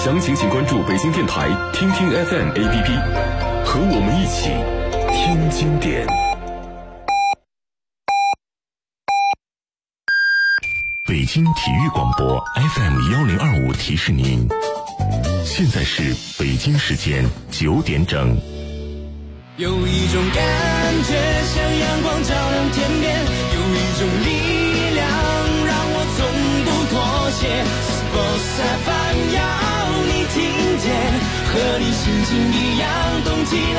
详情请关注北京电台听听 FM APP， 和我们一起听经典。北京体育广播 FM1025 提示您，现在是北京时间9点整。 有一种感觉像阳光照亮天边，有一种力量让我从不妥协。Sports FM 要你听见，和你心情一样动起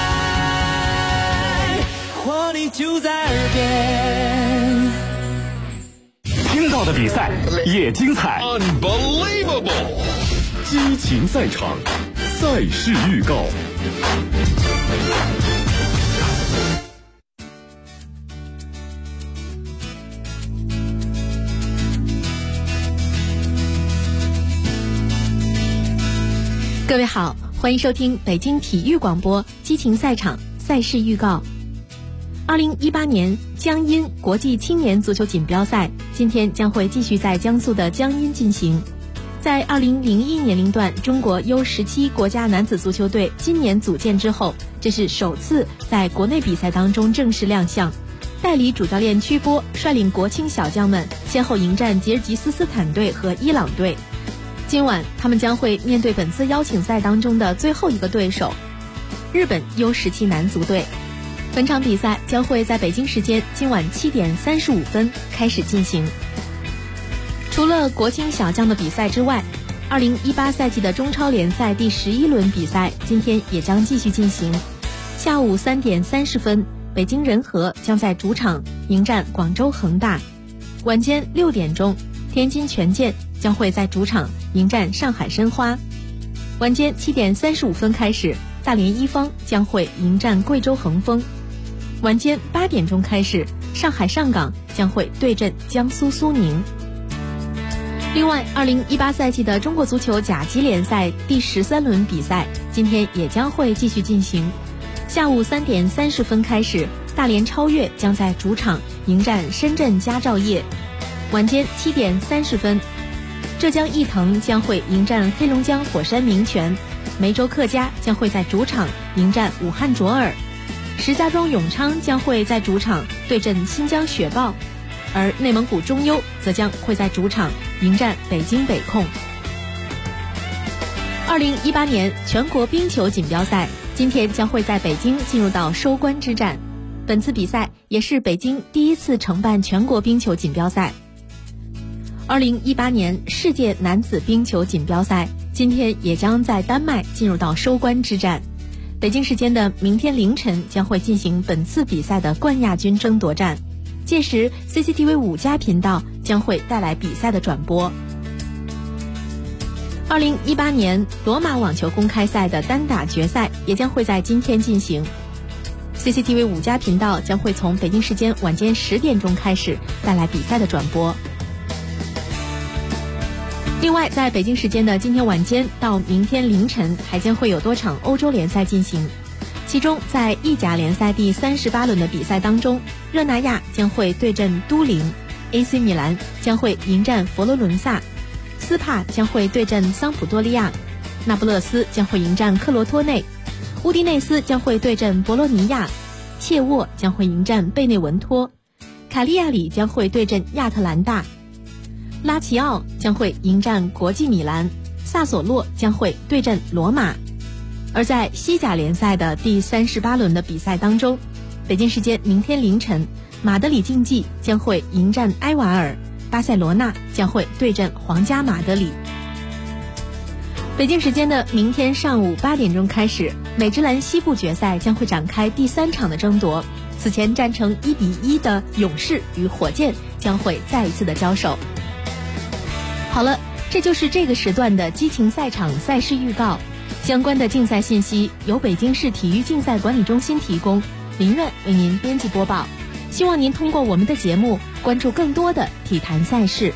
来，活力就在耳边。 听到的比赛也精彩 Unbelievable， 激情赛场，赛事预告。 各位好，欢迎收听北京体育广播激情赛场赛事预告。2018年江阴国际青年足球锦标赛今天将会继续在江苏的江阴进行。在2001年龄段中国 U17 国家男子足球队今年组建之后，这是首次在国内比赛当中正式亮相。代理主教练曲波率领国青小将们先后迎战吉尔吉斯斯坦队和伊朗队。今晚他们将会面对本次邀请赛当中的最后一个对手日本 U17 男足队。本场比赛将会在北京时间今晚7点35分开始进行。除了国青小将的比赛之外，2018赛季的中超联赛第11轮比赛今天也将继续进行。下午3点30分，北京人和将在主场迎战广州恒大。晚间6点钟，天津权健将会在主场迎战上海申花。晚间7点35分开始，大连一方将会迎战贵州恒丰。晚间8点钟开始，上海上港将会对阵江苏苏宁。另外，2018赛季的中国足球甲级联赛第13轮比赛今天也将会继续进行。下午3点30分开始，大连超越将在主场迎战深圳佳兆业。晚间7点30分，浙江毅腾将会迎战黑龙江火山名泉，梅州客家将会在主场迎战武汉卓尔，石家庄永昌将会在主场对阵新疆雪豹，而内蒙古中优则将会在主场迎战北京北控。2018年全国冰球锦标赛今天将会在北京进入到收官之战，本次比赛也是北京第一次承办全国冰球锦标赛。2018年世界男子冰球锦标赛今天也将在丹麦进入到收官之战。北京时间的明天凌晨将会进行本次比赛的冠亚军争夺战，届时 CCTV 5加频道将会带来比赛的转播。2018年罗马网球公开赛的单打决赛也将会在今天进行， CCTV 5加频道将会从北京时间晚间10点钟开始带来比赛的转播。另外，在北京时间的今天晚间到明天凌晨还将会有多场欧洲联赛进行，其中在意甲联赛第38轮的比赛当中，热那亚将会对阵都灵， AC 米兰将会迎战佛罗伦萨，斯帕将会对阵桑普多利亚，那不勒斯将会迎战克罗托内，乌迪内斯将会对阵博洛尼亚，切沃将会迎战贝内文托，卡利亚里将会对阵亚特兰大，拉齐奥将会迎战国际米兰，萨索洛将会对阵罗马。而在西甲联赛的第38轮的比赛当中，北京时间明天凌晨，马德里竞技将会迎战埃瓦尔，巴塞罗那将会对阵皇家马德里。北京时间的明天上午8点钟开始，美职篮西部决赛将会展开第3场的争夺，此前战成1-1的勇士与火箭将会再一次的交手。好了，这就是这个时段的激情赛场赛事预告。相关的竞赛信息由北京市体育竞赛管理中心提供，林苑为您编辑播报。希望您通过我们的节目关注更多的体坛赛事。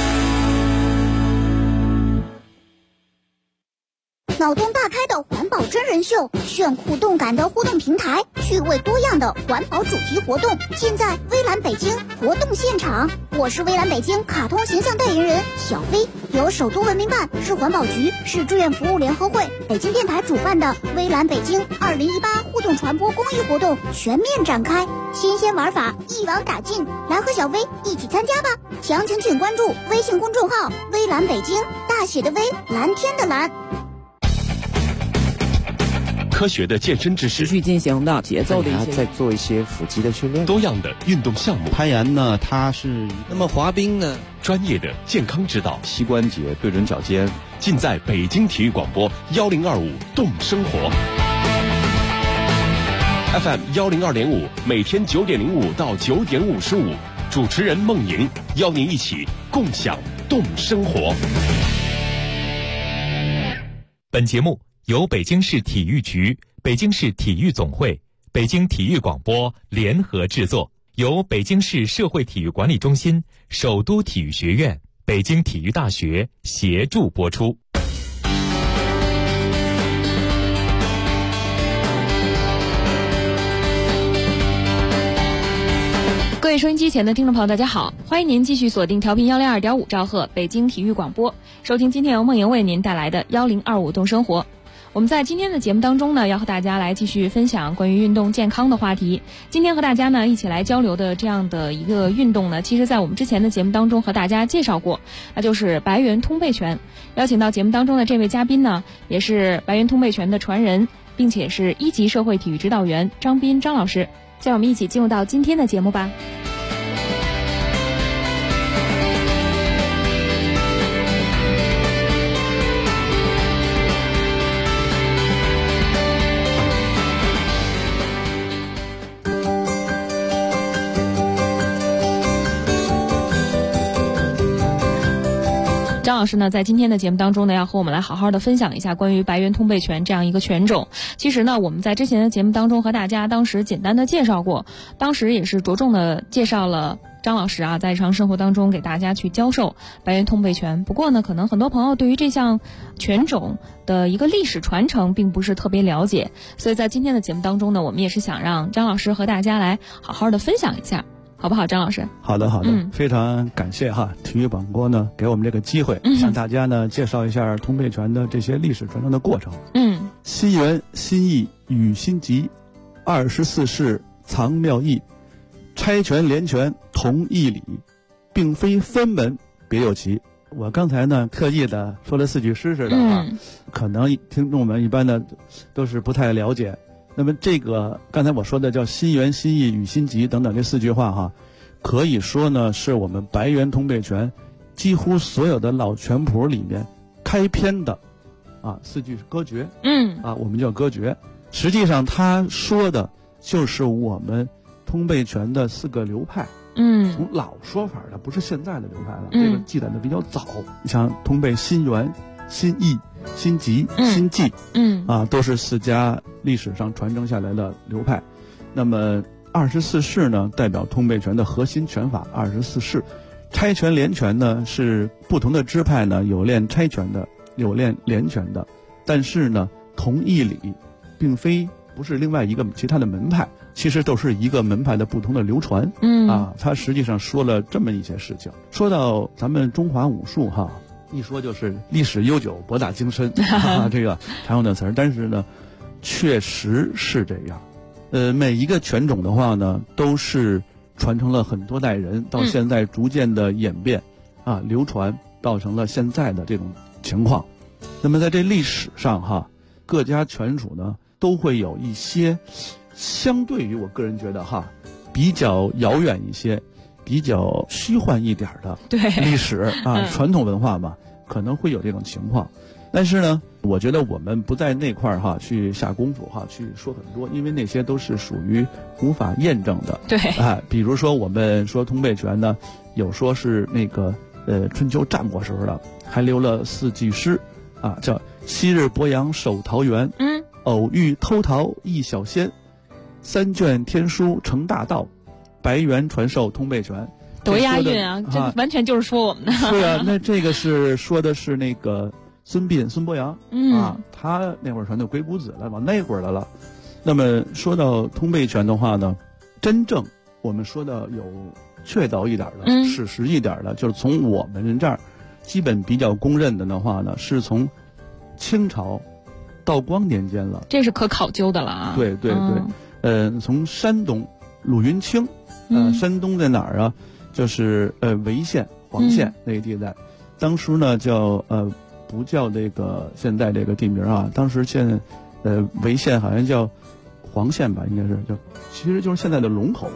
脑洞大开的环保真人秀，炫酷动感的互动平台，趣味多样的环保主题活动，尽在微蓝北京活动现场。我是微蓝北京卡通形象代言人小飞，由首都文明办、市环保局、市志愿服务联合会、北京电台主办的微蓝北京2018互动传播公益活动全面展开，新鲜玩法一网打尽，来和小飞一起参加吧！详情请关注微信公众号“微蓝北京”，大写的微，蓝天的蓝。 科学的健身知识， 持续进行的节奏的一些， 再做一些腹肌的训练， 多样的运动项目。 攀岩呢，它是那么滑冰呢， 专业的健康指导， 膝关节对准脚尖， 尽在北京体育广播1025动生活 FM 102.5，每天9点05到9点55，主持人孟莹邀您一起共享动生活。 本节目由北京市体育局、北京市体育总会、北京体育广播联合制作，由北京市社会体育管理中心、首都体育学院、北京体育大学协助播出。 各位收音机前的听众朋友，大家好，欢迎您继续锁定调频102.5兆赫北京体育广播，收听今天由孟莹为您带来的1025动生活。我们在今天的节目当中呢，要和大家来继续分享关于运动健康的话题。今天和大家呢一起来交流的这样的一个运动呢，其实在我们之前的节目当中和大家介绍过，那就是白猿通背拳。邀请到节目当中的这位嘉宾呢，也是白猿通背拳的传人，并且是1级社会体育指导员张斌张老师。让我们一起进入到今天的节目吧。张老师呢，在今天的节目当中呢，要和我们来好好的分享一下关于白猿通背拳这样一个拳种。其实呢，我们在之前的节目当中和大家当时简单的介绍过，当时也是着重的介绍了张老师啊，在日常生活当中给大家去教授白猿通背拳。不过呢，可能很多朋友对于这项拳种的一个历史传承并不是特别了解，所以在今天的节目当中呢，我们也是想让张老师和大家来好好的分享一下。好不好，张老师？ 好的，非常感谢体育广播呢给我们这个机会，向大家呢介绍一下通背拳的这些历史传承的过程。心源心意与心急，24式藏妙意，拆拳连拳同一理，并非分门别有奇。我刚才呢特意的说了4句诗似的可能听众们一般的都是不太了解。那么这个刚才我说的叫心源心意与心急等等这4句话可以说呢是我们白猿通背拳几乎所有的老拳谱里面开篇的4句是歌诀。我们叫歌诀。实际上他说的就是我们通背拳的4个流派。从老说法的，不是现在的流派了，这个记载的比较早。你像通背心源、心意、心急、心计，都是4家历史上传承下来的流派。那么24式呢，代表通背拳的核心拳法24式。拆拳连拳呢，是不同的支派呢，有练拆拳的，有练连拳的，但是呢，同一理，并非不是另外一个其他的门派，其实都是一个门派的不同的流传。他实际上说了这么一些事情。说到咱们中华武术一说就是历史悠久、博大精深这个常用的词儿，但是呢，确实是这样。每一个拳种的话呢，都是传承了很多代人，到现在逐渐的演变流传，造成了现在的这种情况。那么在这历史上各家拳术呢都会有一些相对于我个人觉得比较遥远一些、比较虚幻一点的历史传统文化嘛，可能会有这种情况。但是呢，我觉得我们不在那块去下功夫去说很多，因为那些都是属于无法验证的。比如说我们说通背拳呢，有说是那个春秋战国时候的，还留了4句诗叫昔日鄱阳守桃园，偶遇偷桃一小仙，3卷天书成大道，白猿传授通背拳。 多押韵啊！这完全就是说我们的。 是那这个是说的是那个孙膑、孙伯阳他那会儿传到鬼谷子了，往那会儿来了。那么说到通背拳的话呢，真正我们说的有确凿一点的、史实一点的，就是从我们这儿基本比较公认的话呢，是从清朝道光年间了， 这是可考究的了啊。 对对对，从山东鲁云清，山东在哪儿啊？就是潍县、黄县那个地带，当时呢叫不叫这个现在这个地名啊，当时潍县好像叫黄县吧，应该是其实就是现在的龙口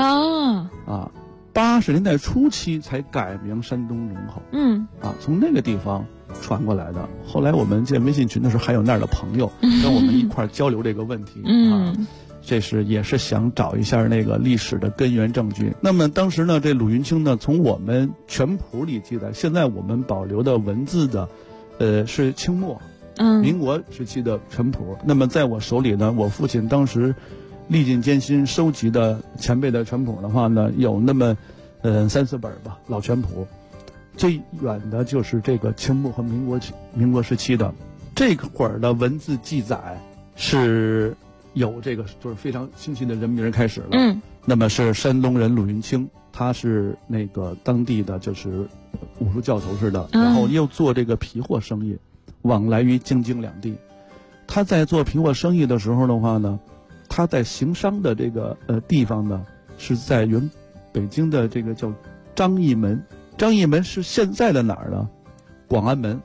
80年代初期才改名山东龙口，从那个地方传过来的。后来我们建微信群的时候，还有那儿的朋友跟我们一块儿交流这个问题这也是想找一下那个历史的根源证据。那么当时呢，这鲁云清呢，从我们全谱里记载，现在我们保留的文字的，是清末，民国时期的全谱。那么在我手里呢，我父亲当时历尽艰辛收集的前辈的全谱的话呢，有那么3-4本吧，老全谱。最远的就是这个清末和民国时期的这会儿的文字记载是。有这个就是非常清晰的人名开始了，那么是山东人鲁云清，他是那个当地的就是武术教头似的，然后又做这个皮货生意，往来于京津两地。他在做皮货生意的时候的话呢，他在行商的这个地方呢，是在北京的这个叫张义门，张义门是现在的哪儿呢？广安门。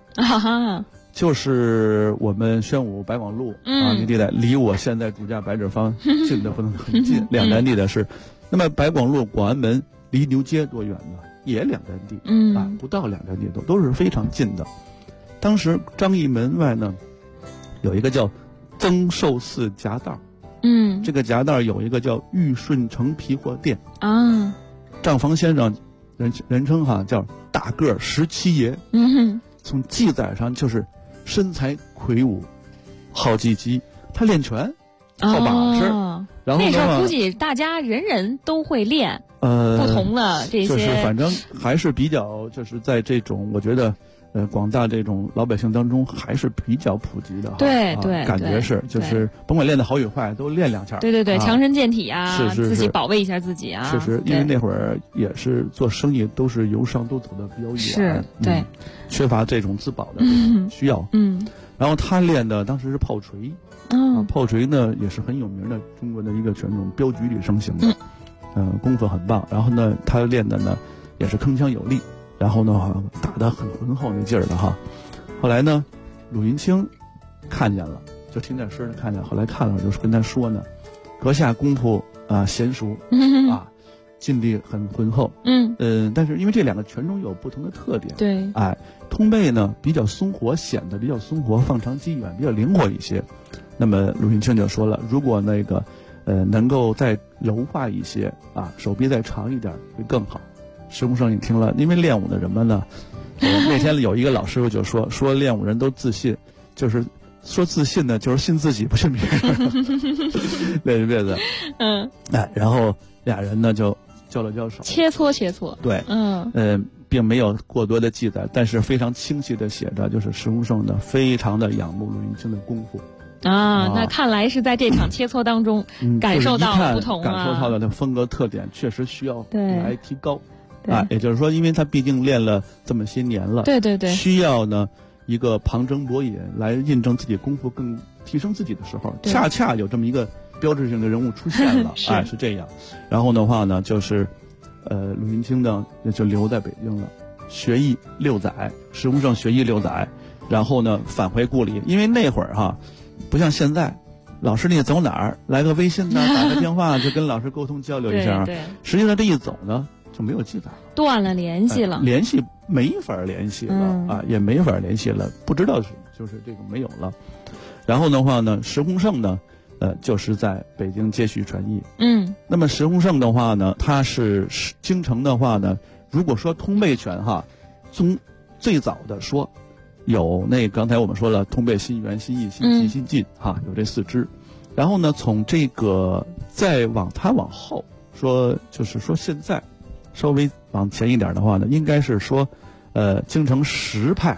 就是我们宣武白广路那地带，离我现在住家白纸坊近的不能很近，两站地的是。那么白广路、广安门离牛街多远呢？也两站地，不到两站地都是非常近的。当时张义门外呢，有一个叫增寿寺夹道，这个夹道有一个叫玉顺城皮货店账房先生人称叫大个17爷，从记载上就是身材魁梧，好技击，他练拳，好把式。然后那时候估计大家人人都会练，不同的这些， 就是反正还是比较，就是在这种我觉得，广大这种老百姓当中还是比较普及的。 对， 感觉是，就是甭管练得好与坏，都练2下。 对，强身健体啊， 是自己保卫一下自己啊。 是，因为那会儿也是做生意，都是由上都走的比较远， 是，对， 缺乏这种自保的需要。然后他练的当时是炮锤。炮锤呢也是很有名的中国的一个拳种，镖局里盛行的，功夫很棒。然后呢，他练的呢也是铿锵有力，然后呢打得很浑厚那劲儿的哈。后来呢，鲁云清看见了，就听点声看见，后来看了就是跟他说呢，阁下功夫娴熟劲力很浑厚，但是因为这两个拳种有不同的特点， 对， 通背呢比较松活，显得比较松活，放长击远，比较灵活一些。那么鲁云清就说了，如果那个能够再柔化一些手臂再长一点会更好。石洪生你听了，因为练武的人们呢，那天有一个老师傅就说练武人都自信，就是说自信呢就是信自己不信别人，练一辈子，然后俩人呢就交了交手， 切磋， 对，并没有过多的记载，但是非常清晰的写着，就是石洪生呢非常的仰慕鲁云清的功夫。 那看来是在这场切磋当中感受到了不同感受到了的风格特点，确实需要来提高。 也就是说，因为他毕竟练了这么些年了， 对， 需要呢一个旁征博引来印证自己功夫更提升自己的时候，恰恰有这么一个标志性的人物出现了，是这样。然后的话呢，就是鲁云清呢就留在北京了，学艺6载，石洪生学艺6载，然后呢返回故里，因为那会儿不像现在，老师你走哪儿，来个微信呢，打个电话就跟老师沟通交流一下。 对， 实际上这一走呢就没有记载了， 断了联系了， 联系没法联系了也没法联系了，不知道就是这个没有了。然后的话呢，石洪生呢，就是在北京接续传艺。那么石洪生的话呢，他是京城的话呢，如果说通背拳从最早的说。有那刚才我们说了，通背、心元、心意、心气、心劲有这4支。然后呢，从这个再往后说，就是说现在稍微往前一点的话呢，应该是说，京城10派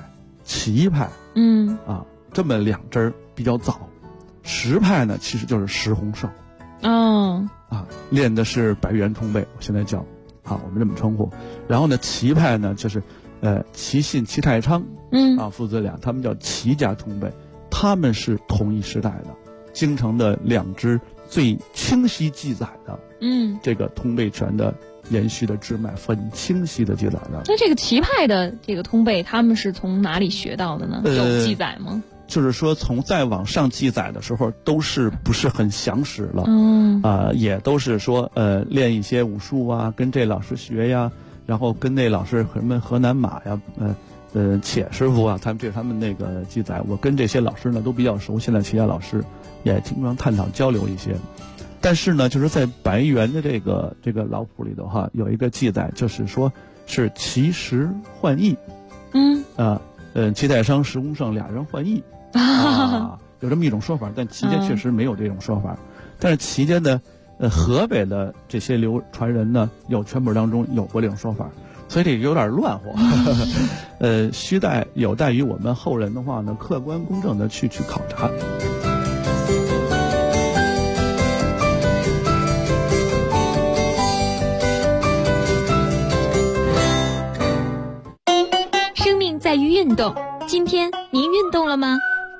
齐派，这么两支比较早。实派呢，其实就是石鸿胜，练的是白猿通背，我现在叫我们这么称呼。然后呢，齐派呢就是齐信、齐太昌，父子俩，他们叫齐家通背，他们是同一时代的，京城的两支最清晰记载的，这个通背拳的延续的支脉很清晰的记载的。 那这个齐派的这个通背，他们是从哪里学到的呢？有记载吗？ 就是说，从再往上记载的时候，都是不是很详实了，也都是说，练一些武术啊，跟这老师学呀，然后跟那老师什么河南马呀，且师傅啊，他们那个记载，我跟这些老师呢都比较熟，现在齐家老师也经常探讨交流一些。但是呢，就是在白猿的这个老谱里头有一个记载，就是说是齐石换义，齐太昌、石鸿胜俩人换义。有这么一种说法，但齐家确实没有这种说法。但是齐家的河北的这些传人呢，有拳谱当中有过这种说法，所以这有点乱乎。有待于我们后人的话呢，客观公正的去考察。 生命在于运动，今天您运动了吗？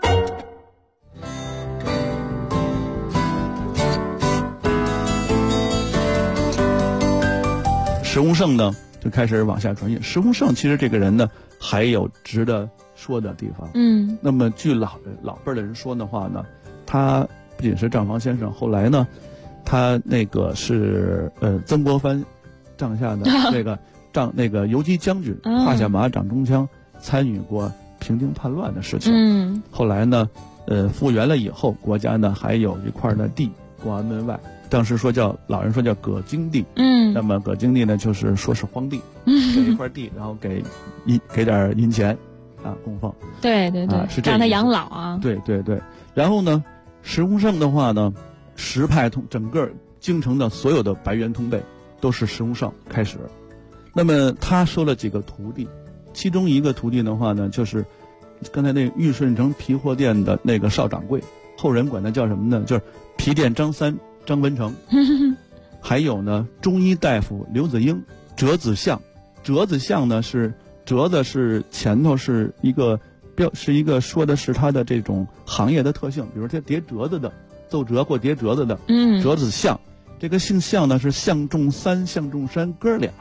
石鸿胜呢就开始往下传阅。石鸿胜其实这个人呢还有值得说的地方。那么据老辈的人说的话呢，他不仅是账房先生，后来呢，他那个是曾国藩帐下的那个游击将军，胯下马掌中枪，参与过平定叛乱的事情。后来呢，复原了以后，国家呢还有一块的地，广安门外。当时老人说叫葛京地，那么葛京地呢，就是说是荒地，给一块地，然后给点银钱，供奉， 对，是这样，让他养老啊， 对。然后呢，石鸿胜的话呢，石派整个京城的所有的白猿通背都是石鸿胜开始，那么他收了几个徒弟，其中一个徒弟的话呢，就是刚才那玉顺城皮货店的那个少掌柜，后人管他叫什么呢？就是皮店张三。张文成，还有呢，中医大夫刘子英，折子巷呢是折子是前头是一个说的是他的这种行业的特性，比如这叠折子的，奏折或叠折子的，折子巷，这个姓项呢是项仲三、项仲山哥俩，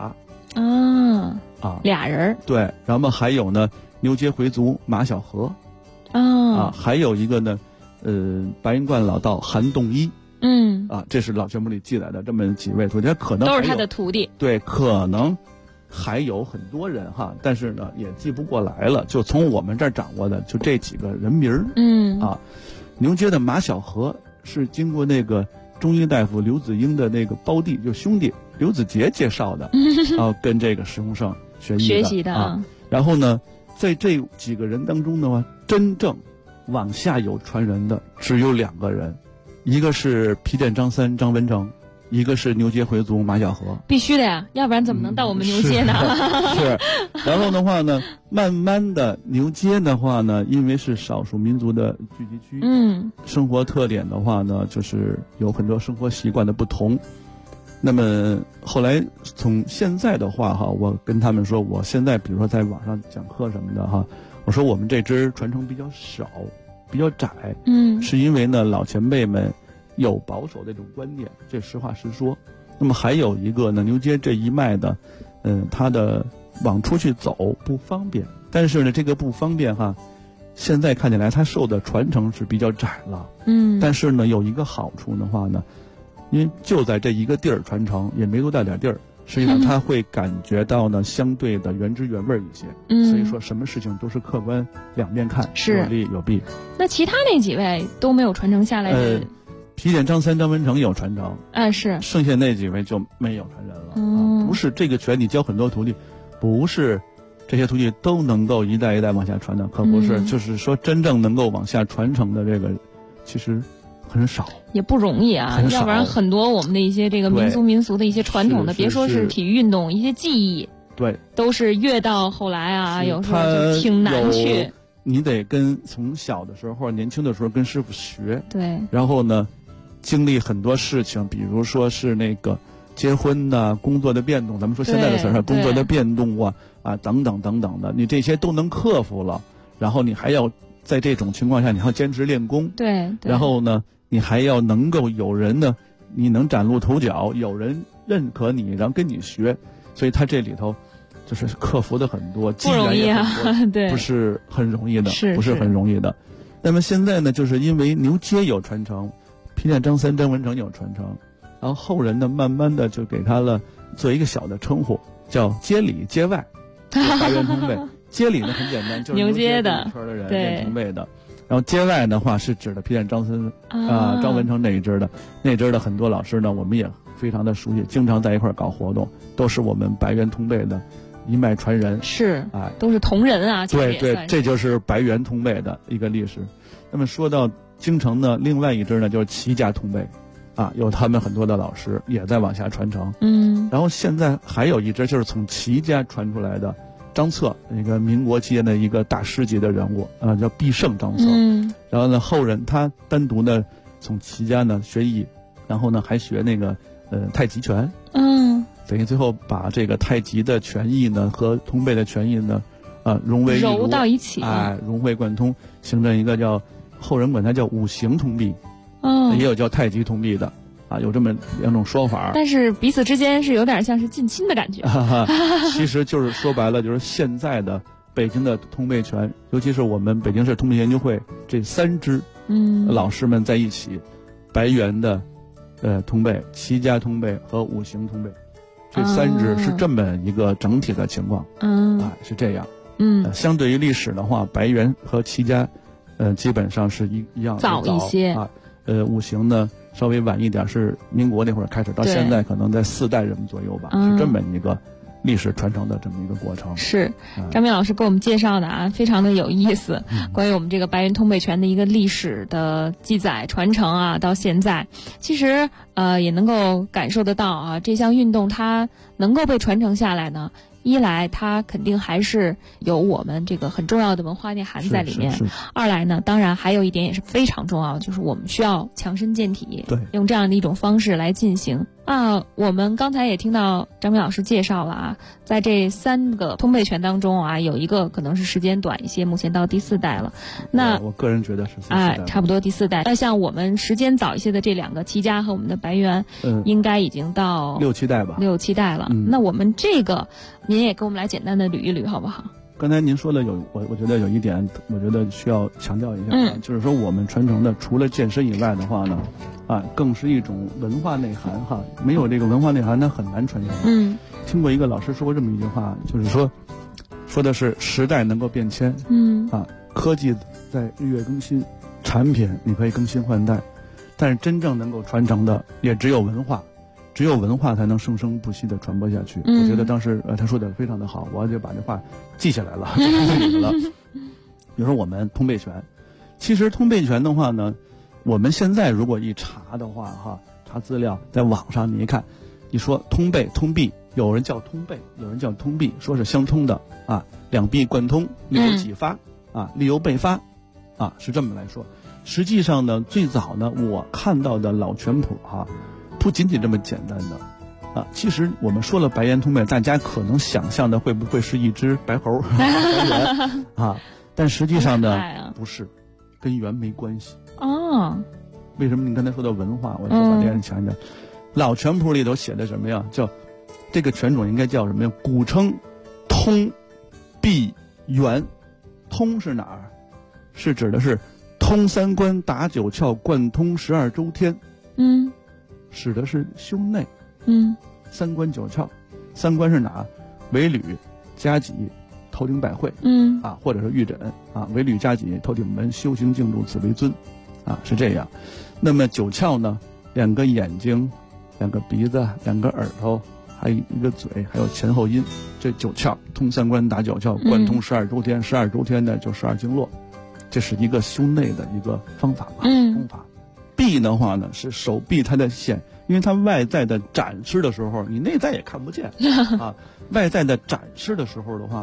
俩人， 对，然后还有呢牛街回族马小河，还有一个呢，白云观老道韩栋一。这是老节目里记载的这么几位徒弟，可能都是他的徒弟。 对，可能还有很多人但是呢也记不过来了。就从我们这儿掌握的，就这几个人名儿。牛街的马小河是经过那个中医大夫刘子英的那个胞弟，就兄弟刘子杰介绍的，跟这个石鸿胜学习的。然后呢，在这几个人当中的话，真正往下有传人的只有2个人。一个是皮店张三张文成，一个是牛街回族马小河。必须的呀，要不然怎么能到我们牛街呢？是。然后的话呢，慢慢的牛街的话呢，因为是少数民族的聚集区，生活特点的话呢，就是有很多生活习惯的不同。那么后来从现在的话我跟他们说，我现在比如说在网上讲课什么的我说我们这支传承比较少。比较窄，是因为呢老前辈们有保守这种观念，这实话实说。那么还有一个呢，牛街这一脉的，它的往出去走不方便，但是呢这个不方便现在看起来它受的传承是比较窄了，但是呢有一个好处的话呢，因为就在这一个地儿传承，也没多大点地儿。实际上他会感觉到呢相对的原汁原味一些，所以说什么事情都是客观两面看，有利有弊。 那其他那几位都没有传承下来的？ 皮店张三张文成有传承， 是， 剩下那几位就没有传人了。不是这个拳你教很多徒弟，不是这些徒弟都能够一代一代往下传的，可不是，就是说真正能够往下传承的这个，其实很少， 也不容易啊。要不然很多我们的一些这个民俗的一些传统的，别说是体育运动，一些技艺， 对， 都是越到后来有时候就挺难去。 你得从小的时候或者年轻的时候跟师傅学， 对， 然后呢，经历很多事情，比如说是那个结婚呐、工作的变动，咱们说现在的词儿，工作的变动啊等等等等的，你这些都能克服了，然后你还要在这种情况下，你还要坚持练功， 对， 然后呢，你还要能够有人呢，你能崭露头角，有人认可你，然后跟你学，所以他这里头就是克服的很多， 不容易啊，对， 不是很容易的， 不是很容易的。那么现在呢，就是因为牛街有传承，皮剑张三张文成有传承，然后后人呢，慢慢的就给他了做一个小的称呼，叫街里街外，白猿通背。街里呢很简单，就是牛街的圈的人练通背的。然后街外的话是指的皮剑张三张文成那一支的很多老师呢，我们也非常的熟悉，经常在一块搞活动，都是我们白猿通背的一脉传人， 是，都是同人啊， 对，这就是白猿通背的一个历史。那么说到京城呢，另外一支呢就是齐家通背，有他们很多的老师也在往下传承。然后现在还有一支就是从齐家传出来的张策，那个民国期间的一个大师级的人物，叫必胜张策。然后呢，后人他单独呢从齐家呢学艺，然后呢还学那个太极拳。等于最后把这个太极的拳艺呢和通背的拳艺呢，融为一炉， 揉到一起， 融会贯通，形成一个叫后人管它叫五行通臂，也有叫太极通臂的，有这么两种说法。 但是彼此之间是有点像是近亲的感觉。 其实就是说白了，就是现在的北京的通背拳，尤其是我们北京市通背研究会这3支老师们在一起，白猿的通背、齐家通背和五行通背。这3支是这么一个整体的情况，是这样。相对于历史的话，白猿和齐家，基本上是一样早一些五行呢稍微晚一点，是民国那会儿开始，到现在可能在4代人左右吧，是这么一个历史传承的这么一个过程。 是张明老师给我们介绍的非常的有意思，关于我们这个白猿通背拳的一个历史的记载传承到现在，其实也能够感受得到这项运动它能够被传承下来呢，一来它肯定还是有我们这个很重要的文化内涵在里面，二来呢，当然还有一点也是非常重要，就是我们需要强身健体， 对， 用这样的一种方式来进行。我们刚才也听到张明老师介绍了在这3个通背拳当中有一个可能是时间短一些，目前到第4代了。那我个人觉得是第4代， 差不多第4代。那像我们时间早一些的这2个齐家和我们的白猿，应该已经到 6、7代吧 ，6、7代了。那我们这个您也给我们来简单的捋一捋好不好？ 刚才您说的我觉得有一点，我觉得需要强调一下，就是说我们传承的除了健身以外的话呢，更是一种文化内涵没有这个文化内涵，它很难传承。听过一个老师说过这么一句话，就是说的是时代能够变迁，科技在日月更新，产品你可以更新换代，但是真正能够传承的也只有文化。只有文化才能生生不息地传播下去。我觉得当时他说的非常的好，我就把这话记下来了，就记住了。比如说我们通背拳，其实通背拳的话呢，我们现在如果一查的话查资料，在网上你一看，一说通背通臂，有人叫通背，有人叫通臂，说是相通的两臂贯通，力由己发力由背发是这么来说。实际上呢，最早呢，我看到的老拳谱不仅仅这么简单的其实我们说了白猿通背，大家可能想象的会不会是一只白猴白猿但实际上呢不是，跟猿没关系为什么你刚才说到文化，我就把这样强调。老拳谱里头写的什么呀？叫这个拳种应该叫什么呀？古称通臂猿。通是哪儿？是指的是通3关打9窍贯通12周天。使的是胸内，3关9窍，3关是哪？尾闾、夹脊、头顶百会，或者是玉枕尾闾、夹脊、头顶门，修行静住，此为尊，是这样。那么9窍呢？2个眼睛，2个鼻子，2个耳朵，还有1个嘴，还有前后阴，这9窍通3关打9窍，贯通12周天，12周天呢就12经络，这是一个胸内的一个方法方法。臂的话呢是手臂它的线，因为它外在的展示的时候，你内在也看不见外在的展示的时候的话呢，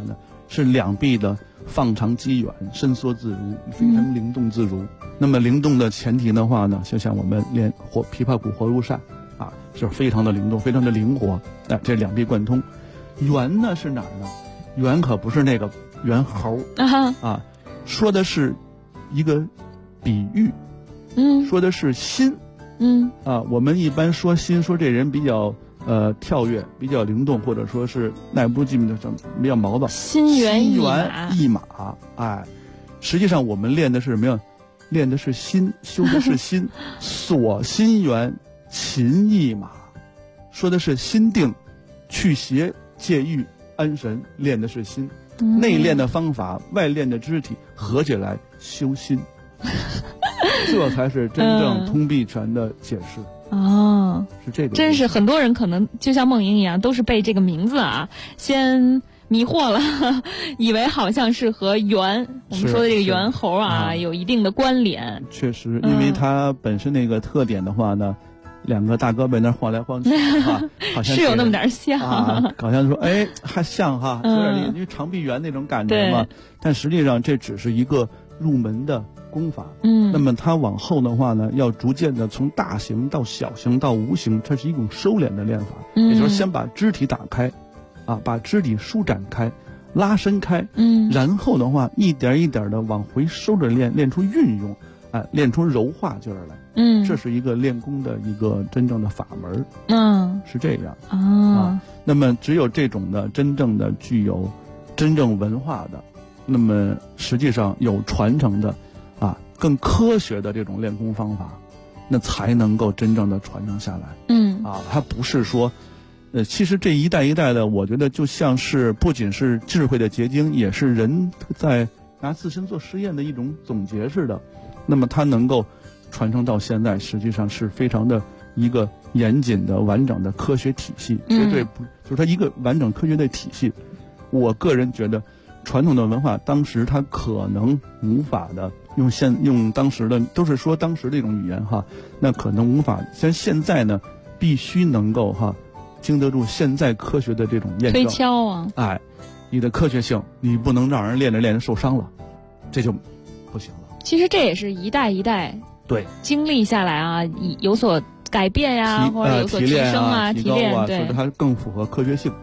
是两臂的放长击远，伸缩自如，非常灵动自如。那么灵动的前提的话呢，就像我们练琵琶骨活如扇啊，是非常的灵动，非常的灵活。这两臂贯通。猿呢是哪儿呢？猿可不是那个猿猴啊，说的是一个比喻，说的是心，我们一般说心，说这人比较跳跃，比较灵动，或者说是耐不住寂寞的比较毛躁， 心猿意马，哎，实际上我们练的是什么呀？练的是心，修的是心，锁心猿，擒意马，说的是心定，去邪戒欲安神，练的是心。内练的方法，外练的肢体合起来修心，这才是真正通臂拳的解释。是这个。 真是很多人可能就像梦莹一样，都是被这个名字先迷惑了，以为好像是和猿，我们说的这个猿猴有一定的关联。 确实，因为它本身那个特点的话呢，两个大胳膊那晃来晃去好像是有那么点像好像说还像有点因为长臂猿那种感觉嘛。但实际上这只是一个入门的功法。那么它往后的话呢，要逐渐的从大型到小型到无形，它是一种收敛的练法。也就是先把肢体打开把肢体舒展开，拉伸开，然后的话一点一点的往回收着练出运用，练出柔化劲儿来。这是一个练功的一个真正的法门。是这样那么只有这种的真正的具有真正文化的，那么实际上有传承的更科学的这种练功方法，那才能够真正的传承下来。它不是说其实这一代一代的，我觉得就像是不仅是智慧的结晶，也是人在拿自身做实验的一种总结似的。那么它能够传承到现在，实际上是非常的一个严谨的完整的科学体系，绝对不就是它一个完整科学的体系。我个人觉得传统的文化当时它可能无法的用当时的，都是说当时的一种语言那可能无法，像现在呢必须能够经得住现在科学的这种验证推敲你的科学性你不能让人练着受伤了，这就不行了。 其实这也是一代一代对经历下来有所改变呀，或者有所提升提炼对，使得它更符合科学性。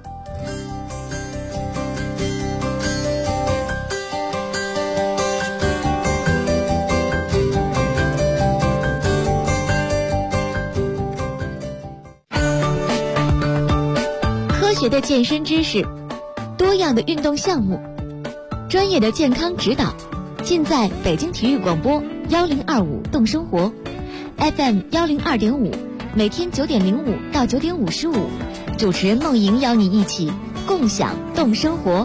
科学的健身知识，多样的运动项目，专业的健康指导，尽在北京体育广播1025动生活 FM 102.5，每天9点05到9点55，主持人梦莹邀你一起共享动生活。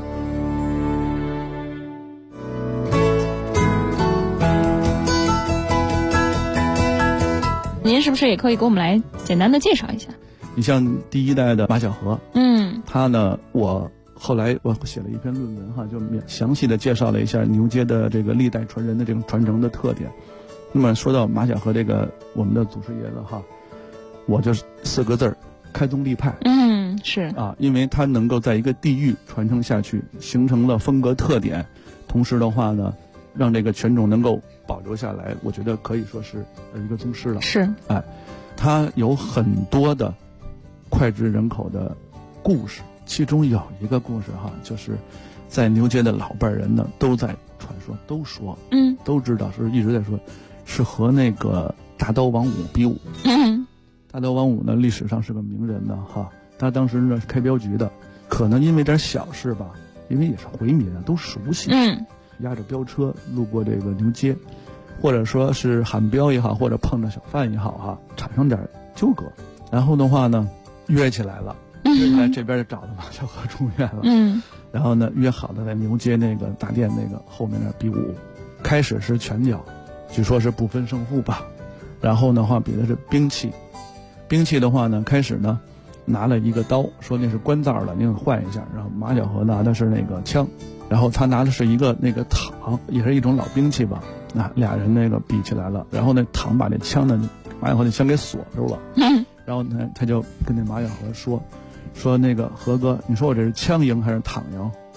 您是不是也可以给我们来简单的介绍一下？ 你像第一代的马晓禾，他呢，后来我写了一篇论文就详细的介绍了一下牛街的这个历代传人的这种传承的特点。那么说到马晓禾这个我们的祖师爷子我就4个字儿：开宗立派。 是因为他能够在一个地域传承下去，形成了风格特点，同时的话呢，让这个拳种能够保留下来，我觉得可以说是一个宗师了。 是他有很多的脍炙人口的故事，其中有一个故事就是在牛街的老辈人呢都在传说，都说都知道，是一直在说，是和那个大刀王五比武。大刀王五呢历史上是个名人呢他当时呢是开镖局的，可能因为点小事吧，因为也是回民都熟悉，押着镖车路过这个牛街，或者说是喊镖也好，或者碰着小贩也好产生点纠葛，然后的话呢约起来了，约起来这边就找到马晓禾出院了。然后呢约好的在牛街那个大殿那个后面那比武，开始是拳脚，据说是不分胜负吧。然后的话比的是兵器，兵器的话呢开始呢拿了一个刀，说那是官造的，您换一下。然后马晓禾拿的是那个枪，然后他拿的是一个那个镗，也是一种老兵器吧。俩人那个比起来了，然后那镗把那枪呢，马晓禾那枪给锁住了。然后他就跟那马晓禾说那个禾哥，你说我这是枪赢还是镗赢？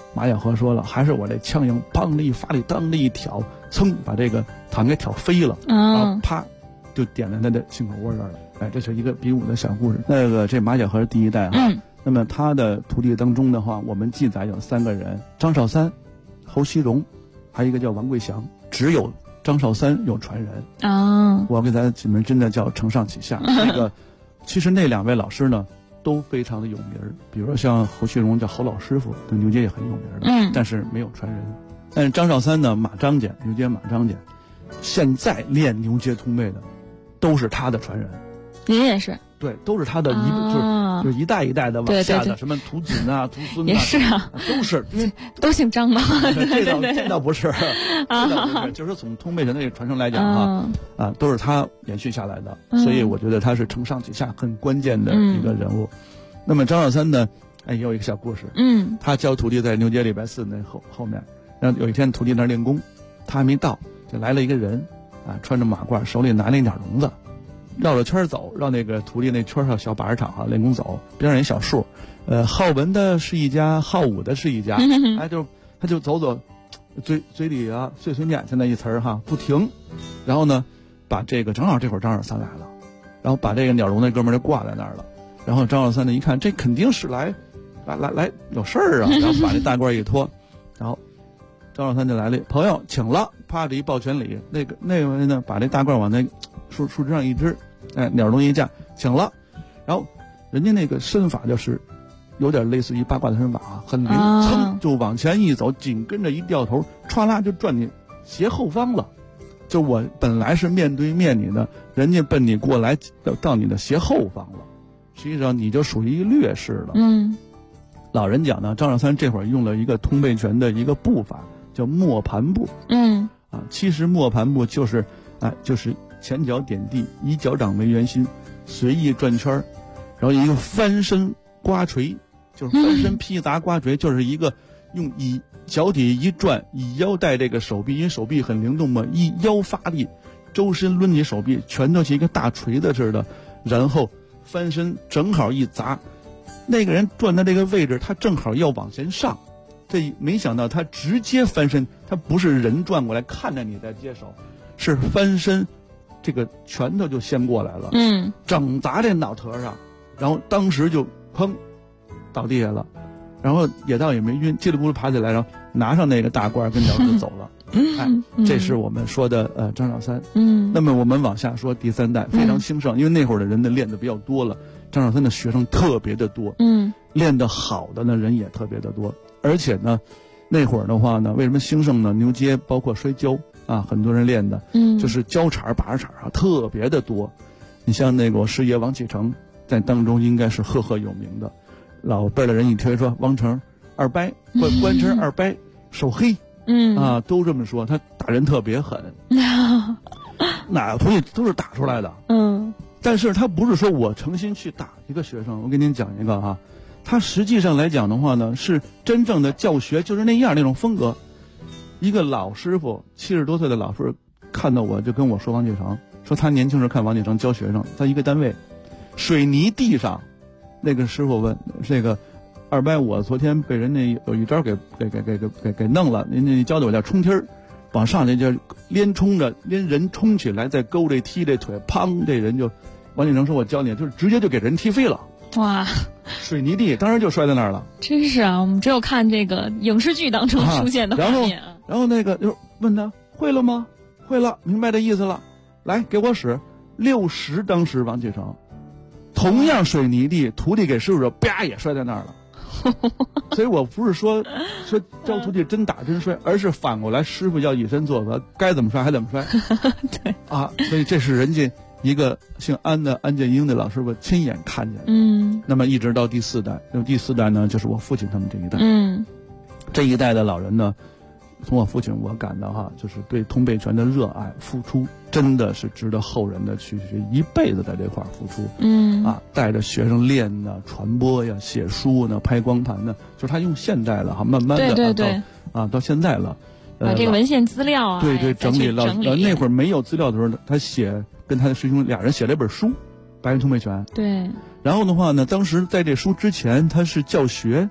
马小河说了，还是我这枪影，砰的一发力，当的一挑，噌把这个糖给挑飞了，然后啪就点在他的心口窝这儿了。哎，这是一个比武的小故事。那个这马小河是第一代哈，那么他的徒弟当中的话，我们记载有3个人：张绍三、侯锡荣，还有一个叫王贵祥。只有张绍三有传人啊，我给咱起名真的叫承上启下。那个其实那2位老师呢都非常的有名，比如说像侯锡荣叫侯老师傅，对牛街也很有名的，但是没有传人。但是张绍三呢，马张家牛街马张家，现在练牛街通背的都是他的传人。 您也是？ 对，都是他的就是一代一代的往下的，什么徒锦啊、徒孙啊， 也是啊， 都是因为都姓张嘛。 这倒不是，就是从通背拳的这个传承来讲都是他延续下来的，所以我觉得他是承上启下很关键的一个人物。那么张绍三呢，也有一个小故事，他教徒弟在牛街礼拜4那后面，然后有一天徒弟那儿练功，他还没到，就来了一个人穿着马褂，手里拿那鸟笼子。绕着圈走，绕那个徒弟那圈上小靶场练功走，边上一小树，好文的是一家，好武的是一家，他就走，嘴里碎碎念，现在一词儿不停，然后呢，把这个正好这会儿张绍三来了，然后把这个鸟笼那哥们儿就挂在那儿了，然后张绍三呢一看，这肯定是来有事儿啊，然后把这大褂一脱，然后张绍三就来了，朋友请了，啪着一抱拳礼，那位呢把这大褂往那树枝上一支。鸟笼一架，请了，然后人家那个身法就是有点类似于八卦的身法很灵，噌就往前一走，紧跟着一掉头，歘啦就转你斜后方了。就我本来是面对面你的，人家奔你过来到你的斜后方了，实际上你就属于一个劣势了。老人讲呢，张绍三这会儿用了一个通背拳的一个步法，叫磨盘步。其实磨盘步就是前脚点地，以脚掌为圆心，随意转圈，然后一个翻身刮锤，就是翻身劈砸刮锤，就是一个用以脚底一转，以腰带这个手臂，因为手臂很灵动嘛，一腰发力，周身抡起手臂，拳头是一个大锤子似的，然后翻身正好一砸，那个人转的这个位置，他正好要往前上，这没想到他直接翻身，他不是人转过来看着你在接手，是翻身。这个拳头就先过来了，整砸这脑壳上，然后当时就砰倒地下了，然后也倒也没晕，叽里咕噜爬起来，然后拿上那个大褂跟脚就走了。这是我们说的张绍三。那么我们往下说第3代非常兴盛，因为那会儿的人呢练的比较多了，张绍三的学生特别的多，练得好的呢人也特别的多，而且呢那会儿的话呢，为什么兴盛呢？牛街包括摔跤。很多人练的，就是交叉把场特别的多。你像那个我师爷王启成，在当中应该是赫赫有名的。老辈的人一推说王成二掰，关成二掰，手黑，都这么说。他打人特别狠，哪个徒弟都是打出来的。但是他不是说我诚心去打一个学生，我给您讲一个他实际上来讲的话呢，是真正的教学，就是那样那种风格。一个老师傅70多岁的老师傅看到我就跟我说王启成，说他年轻时看王启成教学生，在一个单位水泥地上，那个师傅问这个二伯，我昨天被人家有一招给弄了，您教的我叫冲踢儿，往上去就连冲着连人冲起来，再勾这踢这腿，砰，这人就王启成说我教你，就是直接就给人踢飞了。 哇， 水泥地当时就摔在那儿了。 真是啊，我们只有看这个影视剧当中出现的画面。 然后那个就问他会了吗？会了，明白这意思了，来给我使60。当时王启成同样水泥地，徒弟给师傅啪也摔在那儿了。所以我不是说教徒弟真打真摔，而是反过来师傅要以身作则，该怎么摔还怎么摔。 对所以这是人家一个姓安的安建英的老师傅亲眼看见的。那么一直到第4代，那么第4代呢，就是我父亲他们这一代。这一代的老人呢，从我父亲我感到就是对通背拳的热爱付出，真的是值得后人的去一辈子在这块付出。带着学生练呢，传播呀，写书呢，拍光盘呢，就是他用现代了慢慢的到现在了， 把这个文献资料对整理了。那会儿没有资料的时候，他写跟他的师兄俩人写了一本书《白云通背拳》。 对。 然后的话呢，当时在这书之前，他是教学，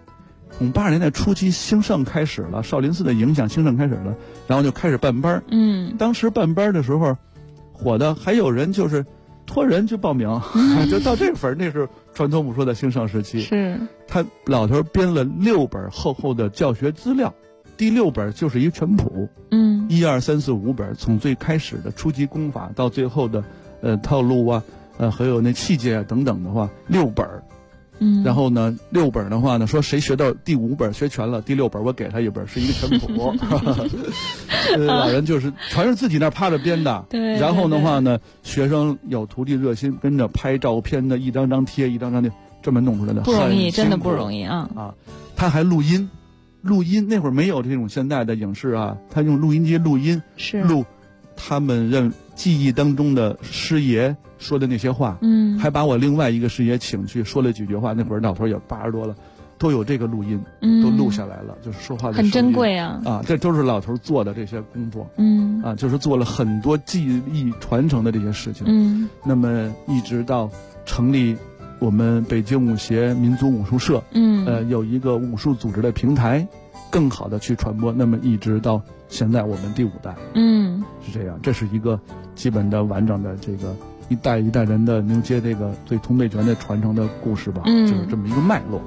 从80年代初期兴盛开始了，少林寺的影响兴盛开始了，然后就开始办班。当时办班的时候，火的还有人就是托人去报名，就到这份，那是传统武术的兴盛时期。 是， 他老头编了6本厚厚的教学资料，第6本就是一全谱。1、2、3、4、5本，从最开始的初级功法到最后的套路啊，还有那器械啊等等的话，6本。然后呢，6本的话呢，说谁学到第5本学全了，第6本我给他1本，是一个全谱。老人就是全是自己那趴着编的。 对。 然后的话呢，学生有徒弟热心跟着拍照片的，一张张贴，一张张贴，这么弄出来的， 不容易，真的不容易啊！ 他还录音那会儿没有这种现在的影视啊，他用录音机录音，录他们记忆当中的师爷说的那些话，还把我另外一个师爷请去说了几句话。那会儿老头也80多了，都有这个录音，都录下来了，就是说话的很珍贵啊！ 这都是老头做的这些工作，就是做了很多记忆传承的这些事情。那么一直到成立我们北京武协民族武术社，有一个武术组织的平台，更好的去传播。那么一直到现在我们第5代，是这样。这是一个基本的完整的这个一代一代人的牛街这个对通背拳的传承的故事吧，就是这么一个脉络。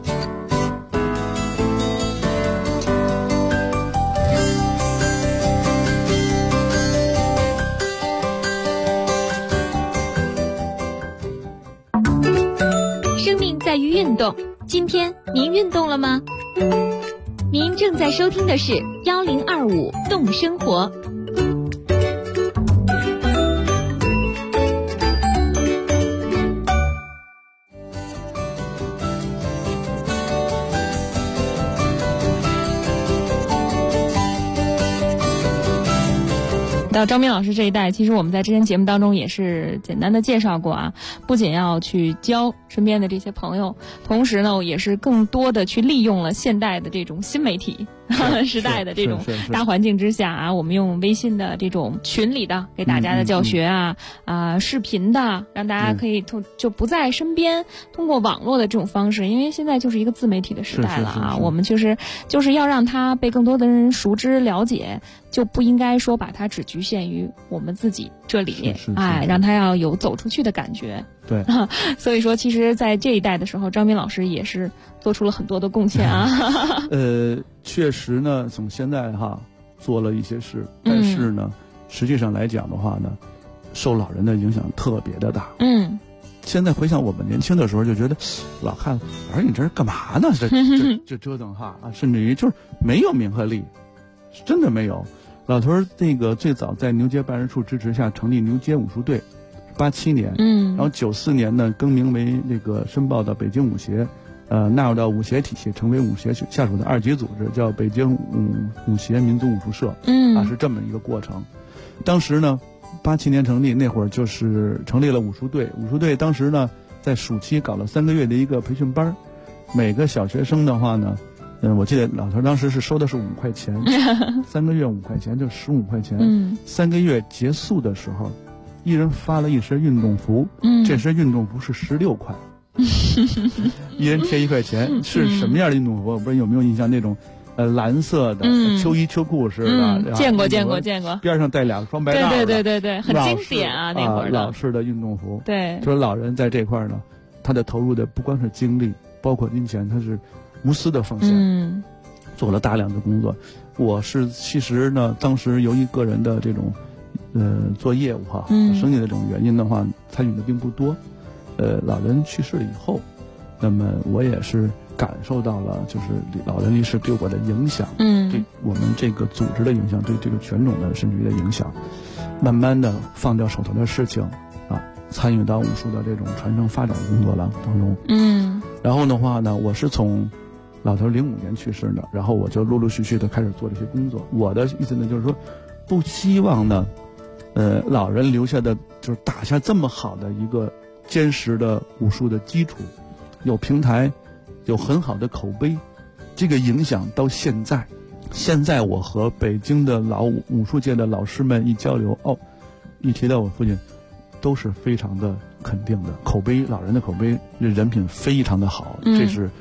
生命在于运动，今天您运动了吗？您正在收听的是1025动生活。 到张斌老师这一代，其实我们在之前节目当中也是简单的介绍过啊，不仅要去教身边的这些朋友，同时呢也是更多的去利用了现代的这种新媒体时代的这种大环境之下啊，我们用微信的这种群里的给大家的教学啊，视频的让大家可以就不在身边，通过网络的这种方式，因为现在就是一个自媒体的时代了啊，我们就是要让它被更多的人熟知了解，就不应该说把它只局限于我们自己这里，让它要有走出去的感觉。 对， 所以说其实在这一代的时候，张斌老师也是做出了很多的贡献啊。 确实呢，从现在做了一些事，但是呢，实际上来讲的话呢，受老人的影响特别的大。现在回想我们年轻的时候，就觉得老看老师你这是干嘛呢？这折腾甚至于就是没有名和利，真的没有。老头儿那个最早在牛街办事处支持下成立牛街武术队，87年，然后94年呢更名为那个申报到北京武协，纳入到武协体系，成为武协下属的2级组织，叫北京武协民族武术社，是这么一个过程。当时呢，87年成立，那会儿就是成立了武术队。武术队当时呢在暑期搞了3个月的一个培训班，每个小学生的话呢，我记得老头当时是收的是5块钱，3个月5块钱，就15块钱。3个月结束的时候，一人发了一身运动服，这身运动服是16块，一人贴1块钱。是什么样的运动服？我不知道有没有印象，那种蓝色的秋衣秋裤似的， 见过， 边上带2个双白带， 对，很经典啊，那会儿老式的运动服。 对， 就是老人在这块呢，他的投入的不光是精力，包括金钱，他是无私的奉献，做了大量的工作。我是其实呢，当时由于个人的这种做业务生意的这种原因的话，参与的并不多。老人去世了以后，那么我也是感受到了，就是老人离世对我的影响，对我们这个组织的影响，对这个拳种的甚至于的影响，慢慢的放掉手头的事情参与到武术的这种传承发展工作当中。然后的话呢，我是从老头05年去世的，然后我就陆陆续续的开始做这些工作。我的意思呢，就是说不希望呢老人留下的就是打下这么好的一个坚实的武术的基础，有平台，有很好的口碑，这个影响到现在我和北京的老武术界的老师们一交流，一提到我父亲都是非常的肯定的，口碑，老人的口碑人品非常的好，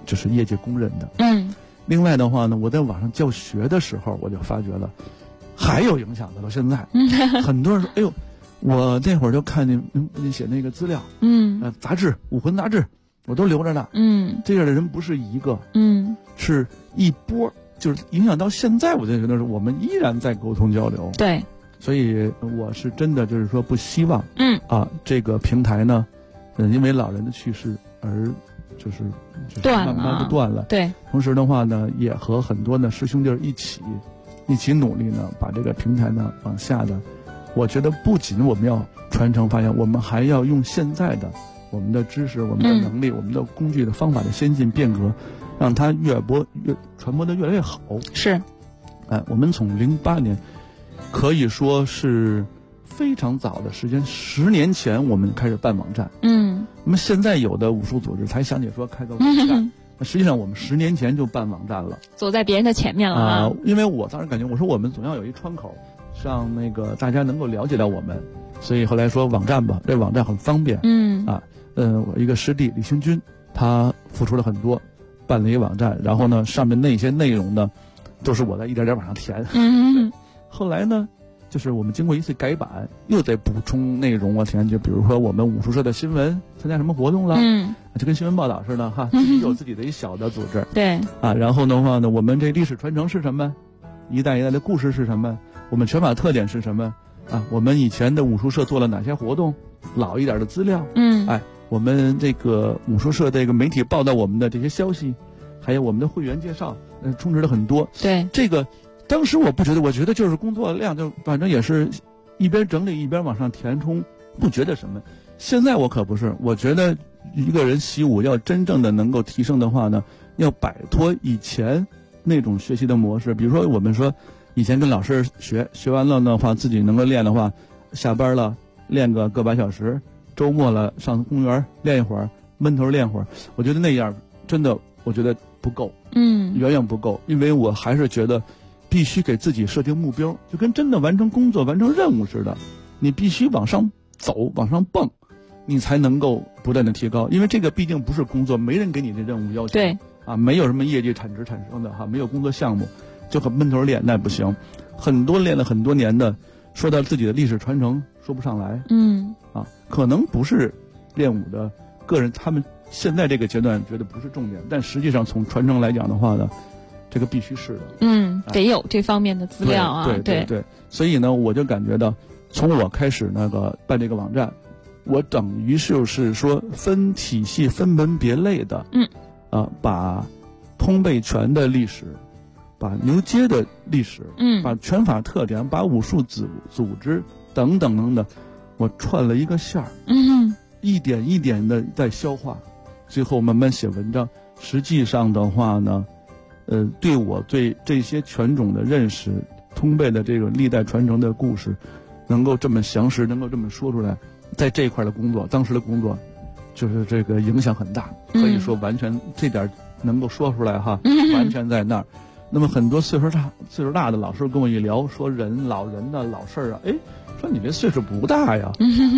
就是业界公认的。另外的话呢，我在网上教学的时候，我就发觉了，还有影响的到现在。很多人说，哎呦，我那会儿就看您写那个资料，杂志《武魂》杂志，我都留着呢。这样的人不是一个，是一波，就是影响到现在，我就觉得是我们依然在沟通交流。 对， 所以我是真的就是说不希望，这个平台呢，因为老人的去世而就是慢慢的断了。 对， 同时的话呢，也和很多的师兄弟一起努力呢，把这个平台呢往下的。我觉得不仅我们要传承发扬，我们还要用现在的我们的知识、我们的能力、我们的工具的方法的先进变革，让它传播的越来越好。 是， 我们从08年可以说是非常早的时间，10年前我们开始办网站。那么现在有的武术组织才想起说开个网站，那实际上我们10年前就办网站了， 走在别人的前面了因为我当时感觉，我说我们总要有一窗口，让那个大家能够了解到我们，所以后来说网站吧，这网站很方便。我一个师弟李兴军，他付出了很多，办了一个网站，然后呢，上面那些内容呢，都是我在一点点往上填。后来呢，就是我们经过一次改版，又得补充内容填，就比如说我们武术社的新闻参加什么活动了，就跟新闻报道似的哈，自己有自己的一小的组织。 对， 然后的话呢，我们这历史传承是什么？一代一代的故事是什么？我们拳法特点是什么？我们以前的武术社做了哪些活动？老一点的资料。我们这个武术社这个媒体报道我们的这些消息，还有我们的会员介绍，充实了很多。 对， 这个当时我不觉得，我觉得就是工作量，就反正也是一边整理一边往上填充，不觉得什么。现在我可不是，我觉得一个人习武要真正的能够提升的话呢，要摆脱以前那种学习的模式。比如说我们说以前跟老师学完了的话，自己能够练的话，下班了练个把小时，周末了上公园练一会儿，闷头练会儿。我觉得那样真的，我觉得不够，远远不够。因为我还是觉得必须给自己设定目标，就跟真的完成工作、完成任务似的，你必须往上走、往上蹦，你才能够不断的提高。因为这个毕竟不是工作，没人给你的任务要求。 对没有什么业绩产生的没有工作项目，就很闷头练，那不行。很多练了很多年的，说到自己的历史传承说不上来。可能不是练武的个人，他们现在这个阶段觉得不是重点，但实际上从传承来讲的话呢，这个必须是的。 得有这方面的资料啊。 对。所以呢，我就感觉到，从我开始那个办这个网站，我等于就是说分体系、分门别类的，把通背拳的历史，把牛街的历史，把拳法特点，把武术组织等等，我串了一个线儿，一点一点的在消化，最后慢慢写文章。实际上的话呢，对我对这些拳种的认识，通背的这个历代传承的故事，能够这么详实，能够这么说出来，在这一块的工作，当时的工作，就是这个影响很大，可以说完全这点能够说出来完全在那儿。那么很多岁数大的老师跟我一聊，说老人的老事儿说你这岁数不大呀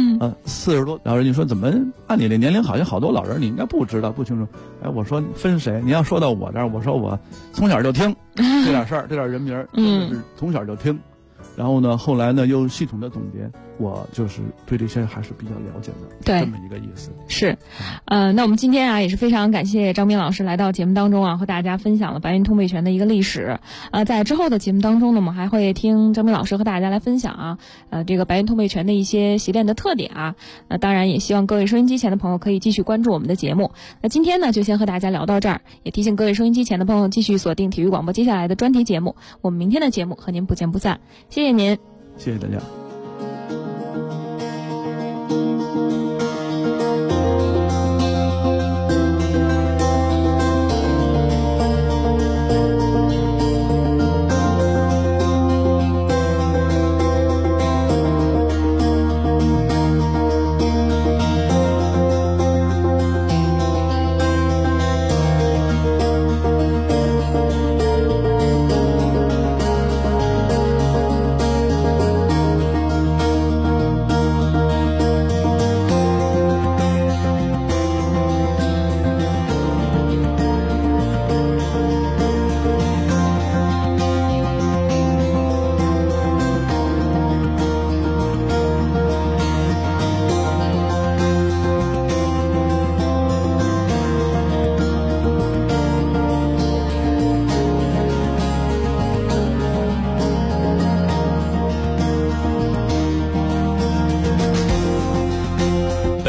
，40多，老人你说怎么按你这年龄好像好多老人你应该不知道不清楚。我说分谁？你要说到我这儿，我说我从小就听这点事儿，这点人名真的是从小就听。然后呢，后来呢又系统的总结，我就是对这些还是比较了解的， 对， 这么一个意思。 是，那我们今天也是非常感谢张斌老师来到节目当中和大家分享了白云通背拳的一个历史。在之后的节目当中呢，我们还会听张斌老师和大家来分享这个白云通背拳的一些习练的特点当然也希望各位收音机前的朋友可以继续关注我们的节目。那今天呢就先和大家聊到这儿，也提醒各位收音机前的朋友继续锁定体育广播接下来的专题节目，我们明天的节目和您不见不散。谢谢您， 谢谢大家。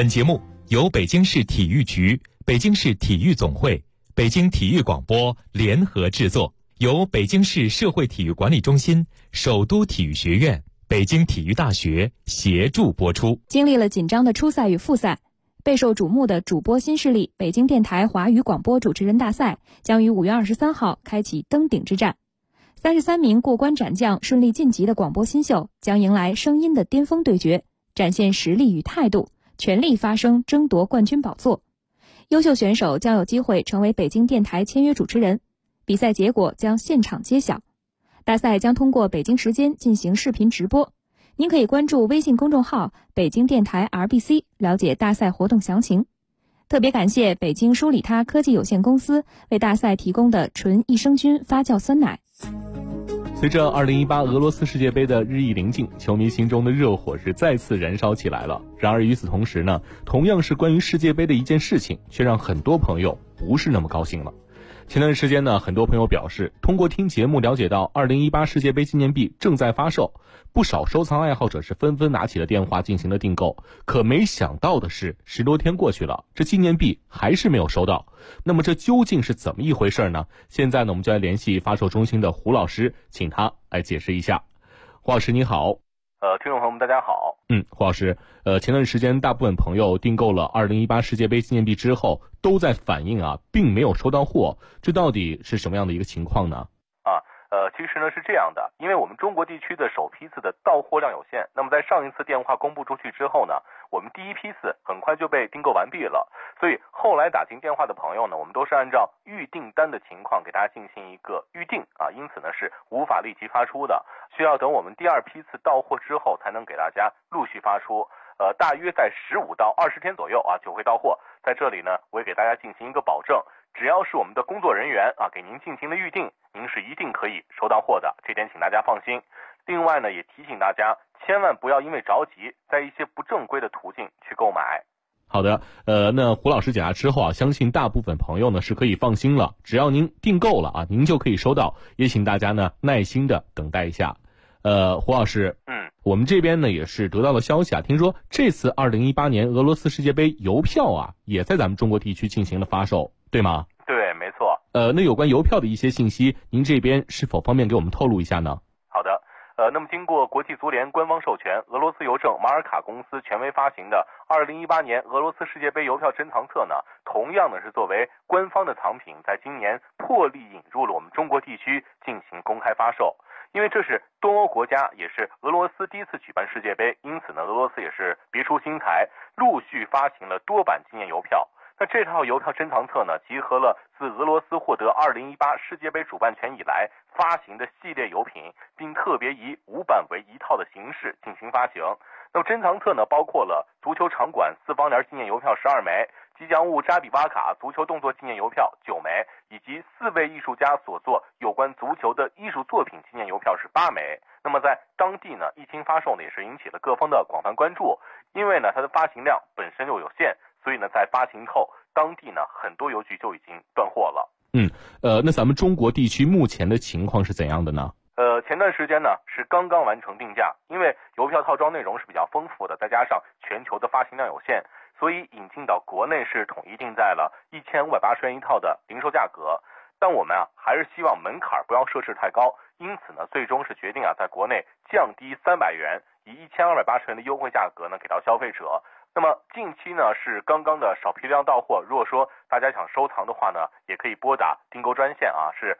本节目由北京市体育局、北京市体育总会、北京体育广播联合制作，由北京市社会体育管理中心、首都体育学院、北京体育大学协助播出。 经历了紧张的初赛与复赛，备受瞩目的主播新势力北京电台华语广播主持人大赛将于5月23号开启登顶之战。33名过关斩将顺利晋级的广播新秀将迎来声音的巅峰对决，展现实力与态度，全力发声争夺冠军宝座。优秀选手将有机会成为北京电台签约主持人，比赛结果将现场揭晓。大赛将通过北京时间进行视频直播，您可以关注微信公众号北京电台 RBC 了解大赛活动详情。特别感谢北京舒里他科技有限公司为大赛提供的纯益生菌发酵酸奶。 随着2018俄罗斯世界杯的日益临近，球迷心中的热火是再次燃烧起来了。然而与此同时呢，同样是关于世界杯的一件事情，却让很多朋友不是那么高兴了。前段时间呢，很多朋友表示通过听节目了解到2018世界杯纪念币正在发售，不少收藏爱好者是纷纷拿起了电话进行了订购。可没想到的是，10多天过去了，这纪念币还是没有收到。那么这究竟是怎么一回事呢？现在呢，我们就来联系发售中心的胡老师，请他来解释一下。胡老师你好。 听众朋友们大家好。 胡老师，前段时间大部分朋友订购了2018世界杯纪念币之后，都在反映并没有收到货，这到底是什么样的一个情况呢？ 其实呢是这样的，因为我们中国地区的首批次的到货量有限，那么在上一次电话公布出去之后呢，我们第一批次很快就被订购完毕了，所以后来打进电话的朋友呢，我们都是按照预订单的情况给大家进行一个预定因此呢是无法立即发出的，需要等我们第二批次到货之后才能给大家陆续发出。大约在15到20天左右就会到货。在这里呢，我也给大家进行一个保证，只要是我们的工作人员给您进行了预定，您是一定可以收到货的，这点请大家放心。另外呢，也提醒大家千万不要因为着急，在一些不正规的途径去购买。 好的，那胡老师解答之后相信大部分朋友呢是可以放心了，只要您订购了您就可以收到，也请大家呢耐心的等待一下。胡老师，我们这边呢也是得到了消息听说这次2018年俄罗斯世界杯邮票也在咱们中国地区进行了发售，对吗？ 对，没错。 那有关邮票的一些信息，您这边是否方便给我们透露一下呢？ 好的，那么经过国际足联官方授权，俄罗斯邮政马尔卡公司权威发行的2018年俄罗斯世界杯邮票珍藏册呢，同样呢是作为官方的藏品，在今年破例引入了我们中国地区进行公开发售。因为这是东欧国家，也是俄罗斯第一次举办世界杯，因此呢，俄罗斯也是别出心裁，陆续发行了多版纪念邮票。那这套邮票珍藏册呢，集合了自俄罗斯获得2018世界杯主办权以来发行的系列邮品，并特别以5版为一套的形式进行发行。那么珍藏册呢，包括了足球场馆4方联纪念邮票12枚，吉祥物扎比巴卡足球动作纪念邮票9枚，以及4位艺术家所作有关足球的艺术作品纪念邮票是8枚。那么在当地呢，一经发售呢，也是引起了各方的广泛关注，因为呢它的发行量本身就有限，所以呢在发行后，当地呢很多邮局就已经断货了。 那咱们中国地区目前的情况是怎样的呢？ 前段时间呢是刚刚完成定价，因为邮票套装内容是比较丰富的，再加上全球的发行量有限，所以引进到国内是统一定在了1580元一套的零售价格。但我们还是希望门槛不要设置太高，因此呢最终是决定在国内降低300元，以1280元的优惠价格呢给到消费者。那么近期呢是刚刚的少批量到货，如果说大家想收藏的话呢，也可以拨打订购专线是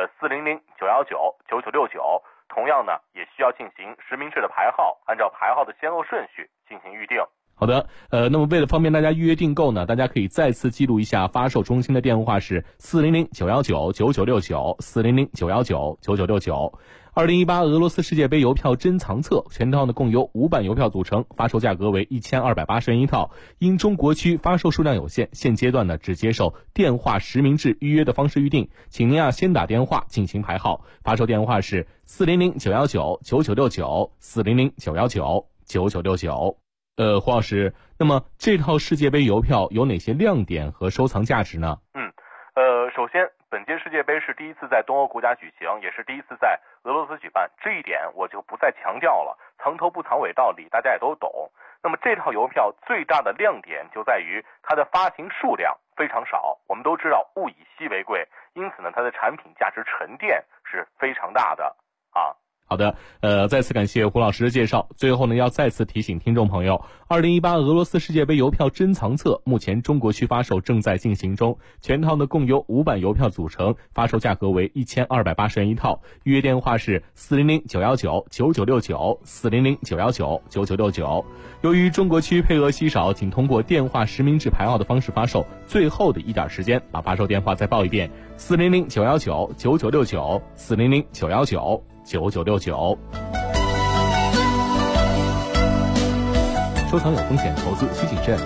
400-919-9969，同样呢也需要进行实名制的排号，按照排号的先后顺序进行预定。 好的，那么为了方便大家预约订购呢，大家可以再次记录一下发售中心的电话是400-919-9969 400-919-9969。2018俄罗斯世界杯邮票珍藏册全套呢共由5版邮票组成，发售价格为1280元一套。因中国区发售数量有限，现阶段呢只接受电话实名制预约的方式预定，请您先打电话进行排号，发售电话是400-919-9969 400-919-9969。胡老师，那么这套世界杯邮票有哪些亮点和收藏价值呢？ 首先本届世界杯是第一次在东欧国家举行，也是第一次在俄罗斯举办，这一点我就不再强调了，藏头不藏尾道理大家也都懂。 那么这套邮票最大的亮点就在于它的发行数量非常少。我们都知道物以稀为贵，因此呢，它的产品价值沉淀是非常大的啊。 好的，再次感谢胡老师的介绍。最后呢，要再次提醒听众朋友，2018俄罗斯世界杯邮票珍藏册目前中国区发售正在进行中，全套呢共由5版邮票组成，发售价格为1280元一套，预约电话是400-919-9969，400-919-9969。由于中国区配额稀少，仅通过电话实名制排号的方式发售，最后的一点时间，把发售电话再报一遍：400-919-9969，400-919-9969。收藏有风险，投资需谨慎。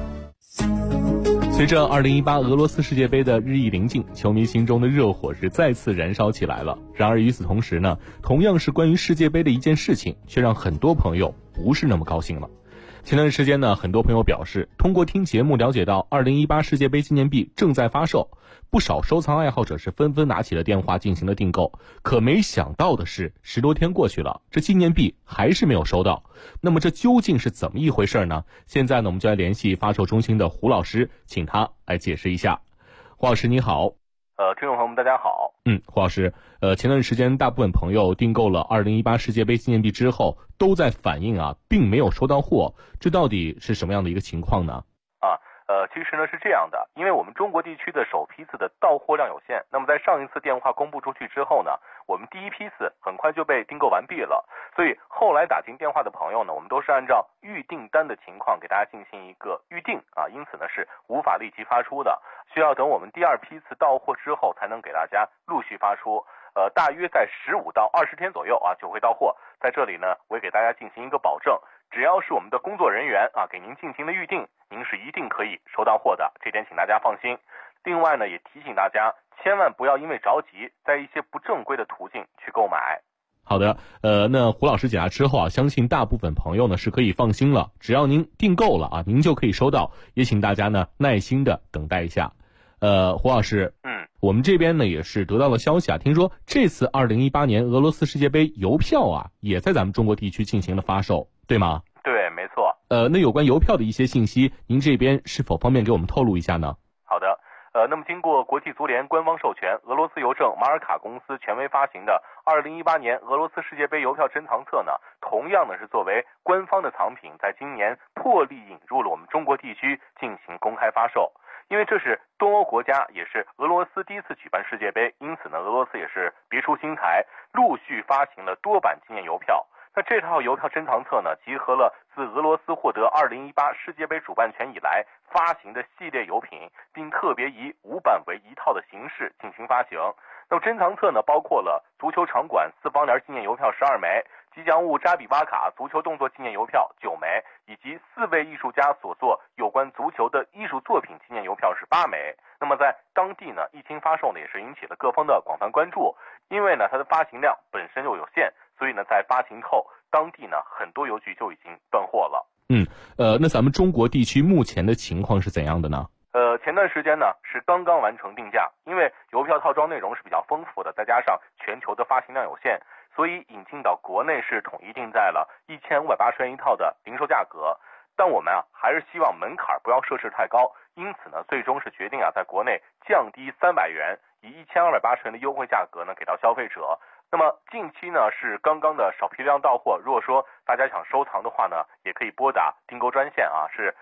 随着2018俄罗斯世界杯的日益临近，球迷心中的热火是再次燃烧起来了。然而与此同时呢，同样是关于世界杯的一件事情，却让很多朋友不是那么高兴了。前段时间呢，很多朋友表示，通过听节目了解到2018世界杯纪念币正在发售，不少收藏爱好者是纷纷拿起了电话进行了订购。可没想到的是，10多天过去了，这纪念币还是没有收到。那么这究竟是怎么一回事呢？现在呢，我们就来联系发售中心的胡老师，请他来解释一下。胡老师你好。 听众朋友们大家好。 胡老师，前段时间大部分朋友订购了2018世界杯纪念币之后，都在反映并没有收到货，这到底是什么样的一个情况呢？ 其实呢是这样的，因为我们中国地区的首批次的到货量有限，那么在上一次电话公布出去之后呢，我们第一批次很快就被订购完毕了，所以后来打进电话的朋友呢，我们都是按照预订单的情况给大家进行一个预定因此呢是无法立即发出的，需要等我们第二批次到货之后才能给大家陆续发出。大约在15到20天左右就会到货。在这里呢，我也给大家进行一个保证，只要是我们的工作人员给您进行的预定，您是一定可以收到货的，这点请大家放心。另外呢，也提醒大家，千万不要因为着急，在一些不正规的途径去购买。 好的，那胡老师解答之后相信大部分朋友呢是可以放心了，只要您订购了您就可以收到，也请大家呢耐心的等待一下。胡老师，我们这边呢也是得到了消息听说这次2018年俄罗斯世界杯邮票也在咱们中国地区进行了发售，对吗？ 对，没错。 那有关邮票的一些信息，您这边是否方便给我们透露一下呢？ 好的，那么经过国际足联官方授权，俄罗斯邮政马尔卡公司权威发行的2018年俄罗斯世界杯邮票珍藏册呢，同样呢是作为官方的藏品，在今年破例引入了我们中国地区进行公开发售。因为这是东欧国家，也是俄罗斯第一次举办世界杯，因此呢，俄罗斯也是别出心裁，陆续发行了多版纪念邮票。那这套邮票珍藏册呢，集合了自俄罗斯获得2018世界杯主办权以来发行的系列邮品，并特别以5版为一套的形式进行发行。那么珍藏册呢，包括了足球场馆4方联纪念邮票12枚，吉祥物扎比瓦卡足球动作纪念邮票9枚，以及4位艺术家所作有关足球的艺术作品纪念邮票是8枚。那么在当地呢，一经发售呢，也是引起了各方的广泛关注。因为呢，它的发行量本身就有限，所以呢，在发行后，当地呢很多邮局就已经断货了。 那咱们中国地区目前的情况是怎样的呢？ 前段时间呢是刚刚完成定价，因为邮票套装内容是比较丰富的，再加上全球的发行量有限，所以引进到国内是统一定在了1580元一套的零售价格。但我们还是希望门槛不要设置太高，因此呢，最终是决定在国内降低300元，以1280元的优惠价格呢给到消费者。那么近期呢是刚刚的少批量到货，如果说大家想收藏的话呢，也可以拨打订购专线是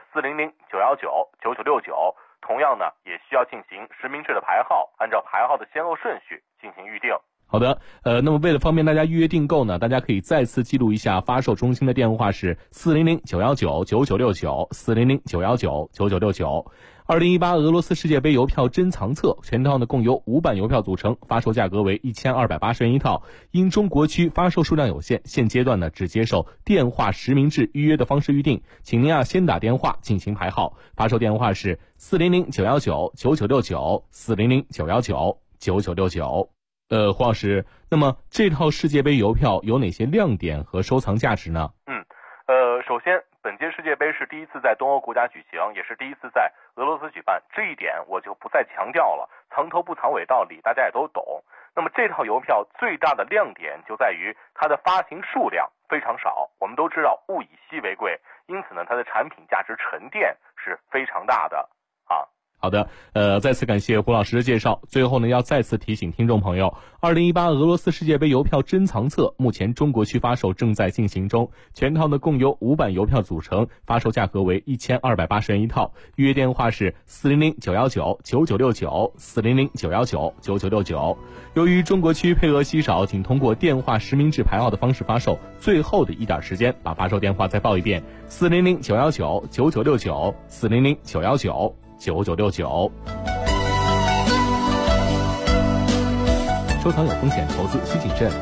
400-919-9969，同样呢也需要进行实名制的排号，按照排号的先后顺序进行预定。 好的，那么为了方便大家预约订购呢，大家可以再次记录一下发售中心的电话是400-919-9969，400-919-9969。2018俄罗斯世界杯邮票珍藏册全套呢共由5版邮票组成，发售价格为1280元一套。因中国区发售数量有限，现阶段呢只接受电话实名制预约的方式预定，请您先打电话进行排号，发售电话是400-919-9969，400-919-9969。胡老师，那么这套世界杯邮票有哪些亮点和收藏价值呢？ 首先，本届世界杯是第一次在东欧国家举行，也是第一次在俄罗斯举办，这一点我就不再强调了，藏头不藏尾道理大家也都懂。那么这套邮票最大的亮点就在于它的发行数量非常少。我们都知道物以稀为贵， 因此呢，它的产品价值沉淀是非常大的啊。 好的，再次感谢胡老师的介绍。最后呢，要再次提醒听众朋友，2018俄罗斯世界杯邮票珍藏册目前中国区发售正在进行中，全套呢共由5版邮票组成，发售价格为1280元一套，预约电话是400-919-9969，400-919-9969。由于中国区配额稀少，请通过电话实名制排号的方式发售。最后的一点时间，把发售电话再报一遍：400-919-9969，400-919-9969。收藏有风险，投资需谨慎。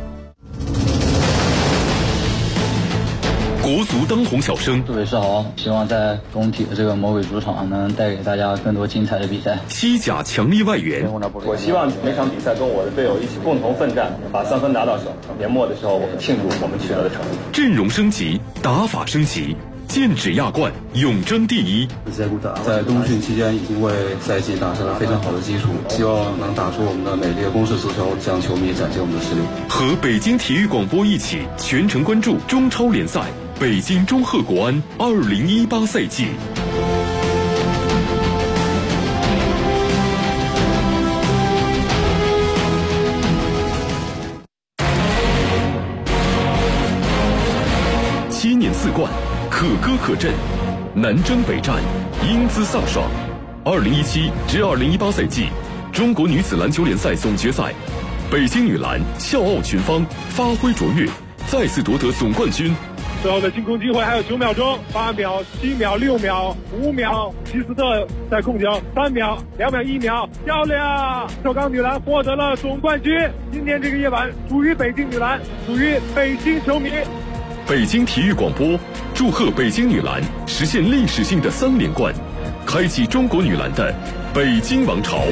国足当红小生， 祝伟是好，希望在工体的这个魔鬼主场能带给大家更多精彩的比赛。 西甲强力外援， 我希望每场比赛跟我的队友一起共同奋战，把3分拿到手。年末的时候，我们庆祝我们取得的成绩。 阵容升级，打法升级，剑指亚冠，永争第一。 在冬训期间已经为赛季打下了非常好的基础，希望能打出我们的美丽的攻势足球，向球迷展现我们的实力。 和北京体育广播一起全程关注中超联赛北京中赫国安2018赛季。7年4冠，可歌可阵，南征北战，英姿飒爽。2017至2018赛季中国女子篮球联赛总决赛，北京女篮笑傲群芳，发挥卓越，再次夺得总冠军。 最后的进攻机会还有9秒钟，8秒、7秒、6秒、5秒，齐斯特在控球，3秒、2秒、1秒，漂亮！首钢女篮获得了总冠军。今天这个夜晚属于北京女篮，属于北京球迷。 北京体育广播祝贺北京女篮实现历史性的3连冠，开启中国女篮的北京王朝。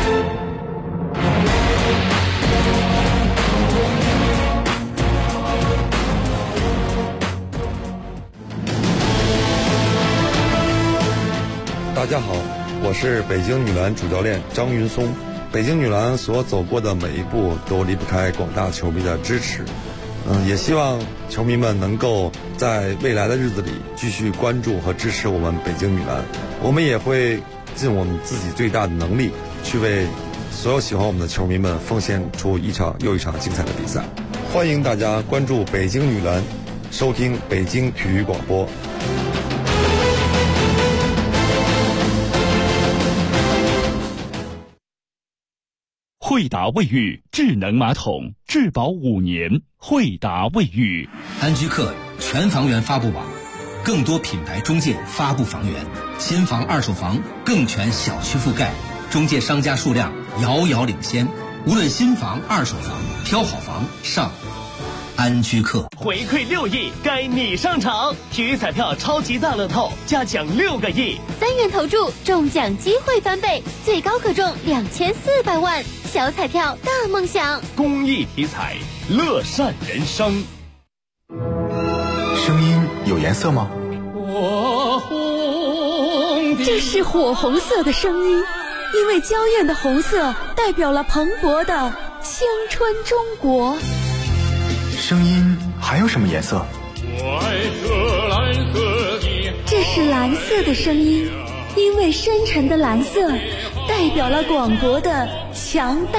大家好，我是北京女篮主教练张云松。北京女篮所走过的每一步都离不开广大球迷的支持。也希望球迷们能够在未来的日子里继续关注和支持我们北京女篮。我们也会尽我们自己最大的能力，去为所有喜欢我们的球迷们奉献出一场又一场精彩的比赛。欢迎大家关注北京女篮，收听北京体育广播。 惠达卫浴智能马桶，质保5年。惠达卫浴， 安居客全房源发布网，更多品牌中介发布房源，新房、二手房更全小区覆盖，中介商家数量遥遥领先。无论新房、二手房，挑好房上安居客。 回馈6亿，该你上场！体育彩票超级大乐透，加奖6个亿 ，3元投注，中奖机会翻倍，最高可中2400万。小彩票大梦想， 公益体彩，乐善人生。 声音有颜色吗？ 这是火红色的声音，因为娇艳的红色代表了蓬勃的青春中国。 声音还有什么颜色？ 这是蓝色的声音，因为深沉的蓝色代表了广博的强大。